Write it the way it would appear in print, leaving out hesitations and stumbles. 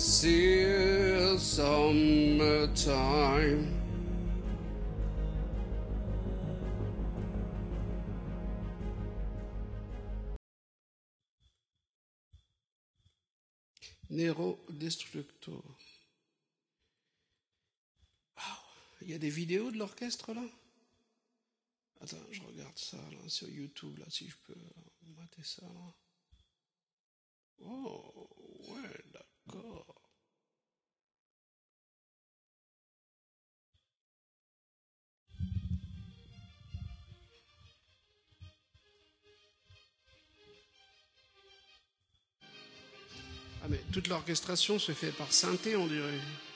still summertime. Nero Destructo. Il y a des vidéos de l'orchestre là? Attends, je regarde ça là sur YouTube là si je peux mater ça là. Oh ouais, d'accord. Ah mais toute l'orchestration se fait par synthé on dirait.